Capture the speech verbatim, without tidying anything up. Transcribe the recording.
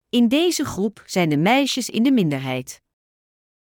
In deze groep zijn de meisjes in de minderheid.